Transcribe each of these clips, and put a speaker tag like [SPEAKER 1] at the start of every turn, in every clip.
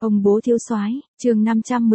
[SPEAKER 1] Ông bố thiếu soái, chương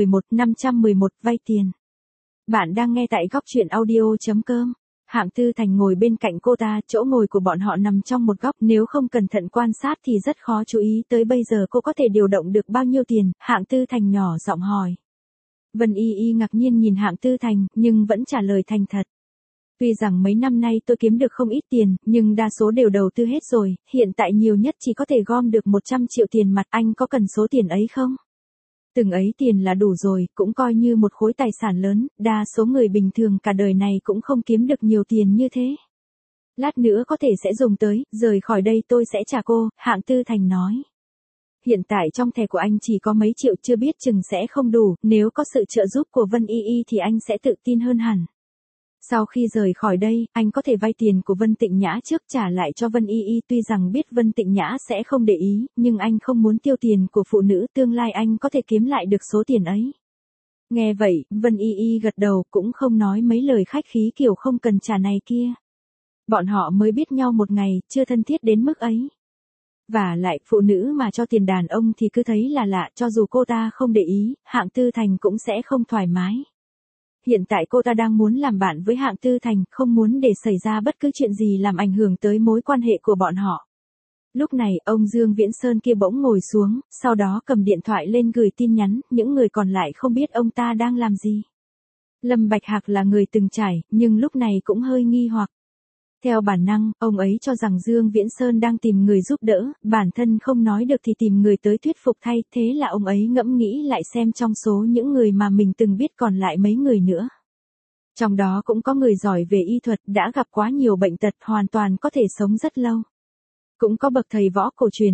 [SPEAKER 1] 511 vay tiền. Bạn đang nghe tại góc truyện audio.com. Hạng Tư Thành ngồi bên cạnh cô ta, chỗ ngồi của bọn họ nằm trong một góc, nếu không cẩn thận quan sát thì rất khó chú ý tới bây giờ cô có thể điều động được bao nhiêu tiền. Hạng Tư Thành nhỏ giọng hỏi. Vân Y Y ngạc nhiên nhìn Hạng Tư Thành, nhưng vẫn trả lời thành thật. Tuy rằng mấy năm nay tôi kiếm được không ít tiền, nhưng đa số đều đầu tư hết rồi, hiện tại nhiều nhất chỉ có thể gom được 100 triệu tiền mặt, anh có cần số tiền ấy không? Từng ấy tiền là đủ rồi, cũng coi như một khối tài sản lớn, đa số người bình thường cả đời này cũng không kiếm được nhiều tiền như thế. Lát nữa có thể sẽ dùng tới, rời khỏi đây tôi sẽ trả cô, Hạng Tư Thành nói. Hiện tại trong thẻ của anh chỉ có mấy triệu, chưa biết chừng sẽ không đủ, nếu có sự trợ giúp của Vân Y Y thì anh sẽ tự tin hơn hẳn. Sau khi rời khỏi đây, anh có thể vay tiền của Vân Tịnh Nhã trước trả lại cho Vân Y Y, tuy rằng biết Vân Tịnh Nhã sẽ không để ý, nhưng anh không muốn tiêu tiền của phụ nữ, tương lai anh có thể kiếm lại được số tiền ấy. Nghe vậy, Vân Y Y gật đầu, cũng không nói mấy lời khách khí kiểu không cần trả này kia. Bọn họ mới biết nhau một ngày, chưa thân thiết đến mức ấy. Và lại, phụ nữ mà cho tiền đàn ông thì cứ thấy là lạ, cho dù cô ta không để ý, Hạng Tư Thành cũng sẽ không thoải mái. Hiện tại cô ta đang muốn làm bạn với Hạng Tư Thành, không muốn để xảy ra bất cứ chuyện gì làm ảnh hưởng tới mối quan hệ của bọn họ. Lúc này, ông Dương Viễn Sơn kia bỗng ngồi xuống, sau đó cầm điện thoại lên gửi tin nhắn, những người còn lại không biết ông ta đang làm gì. Lâm Bạch Hạc là người từng trải, nhưng lúc này cũng hơi nghi hoặc. Theo bản năng, ông ấy cho rằng Dương Viễn Sơn đang tìm người giúp đỡ, bản thân không nói được thì tìm người tới thuyết phục thay, thế là ông ấy ngẫm nghĩ lại xem trong số những người mà mình từng biết còn lại mấy người nữa. Trong đó cũng có người giỏi về y thuật, đã gặp quá nhiều bệnh tật, hoàn toàn có thể sống rất lâu. Cũng có bậc thầy võ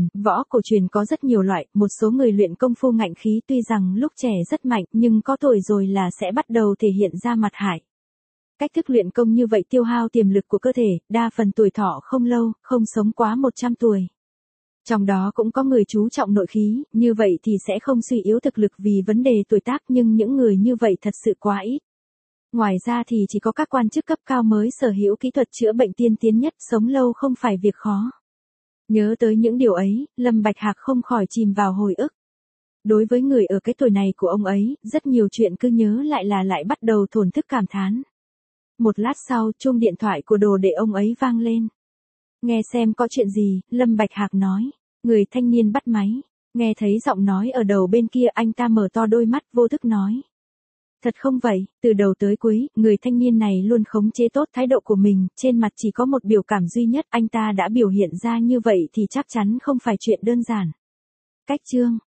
[SPEAKER 1] cổ truyền có rất nhiều loại, một số người luyện công phu ngạnh khí tuy rằng lúc trẻ rất mạnh, nhưng có tuổi rồi là sẽ bắt đầu thể hiện ra mặt hại. Cách thức luyện công như vậy tiêu hao tiềm lực của cơ thể, đa phần tuổi thọ không lâu, không sống quá 100 tuổi. Trong đó cũng có người chú trọng nội khí, như vậy thì sẽ không suy yếu thực lực vì vấn đề tuổi tác, nhưng những người như vậy thật sự quá ít. Ngoài ra thì chỉ có các quan chức cấp cao mới sở hữu kỹ thuật chữa bệnh tiên tiến nhất, sống lâu không phải việc khó. Nhớ tới những điều ấy, Lâm Bạch Hạc không khỏi chìm vào hồi ức. Đối với người ở cái tuổi này của ông ấy, rất nhiều chuyện cứ nhớ lại bắt đầu thổn thức cảm thán. Một lát sau, chuông điện thoại của đồ đệ ông ấy vang lên. Nghe xem có chuyện gì, Lâm Bạch Hạc nói. Người thanh niên bắt máy. Nghe thấy giọng nói ở đầu bên kia, anh ta mở to đôi mắt vô thức nói. Thật không vậy, từ đầu tới cuối, người thanh niên này luôn khống chế tốt thái độ của mình, trên mặt chỉ có một biểu cảm duy nhất, anh ta đã biểu hiện ra như vậy thì chắc chắn không phải chuyện đơn giản. Cách chương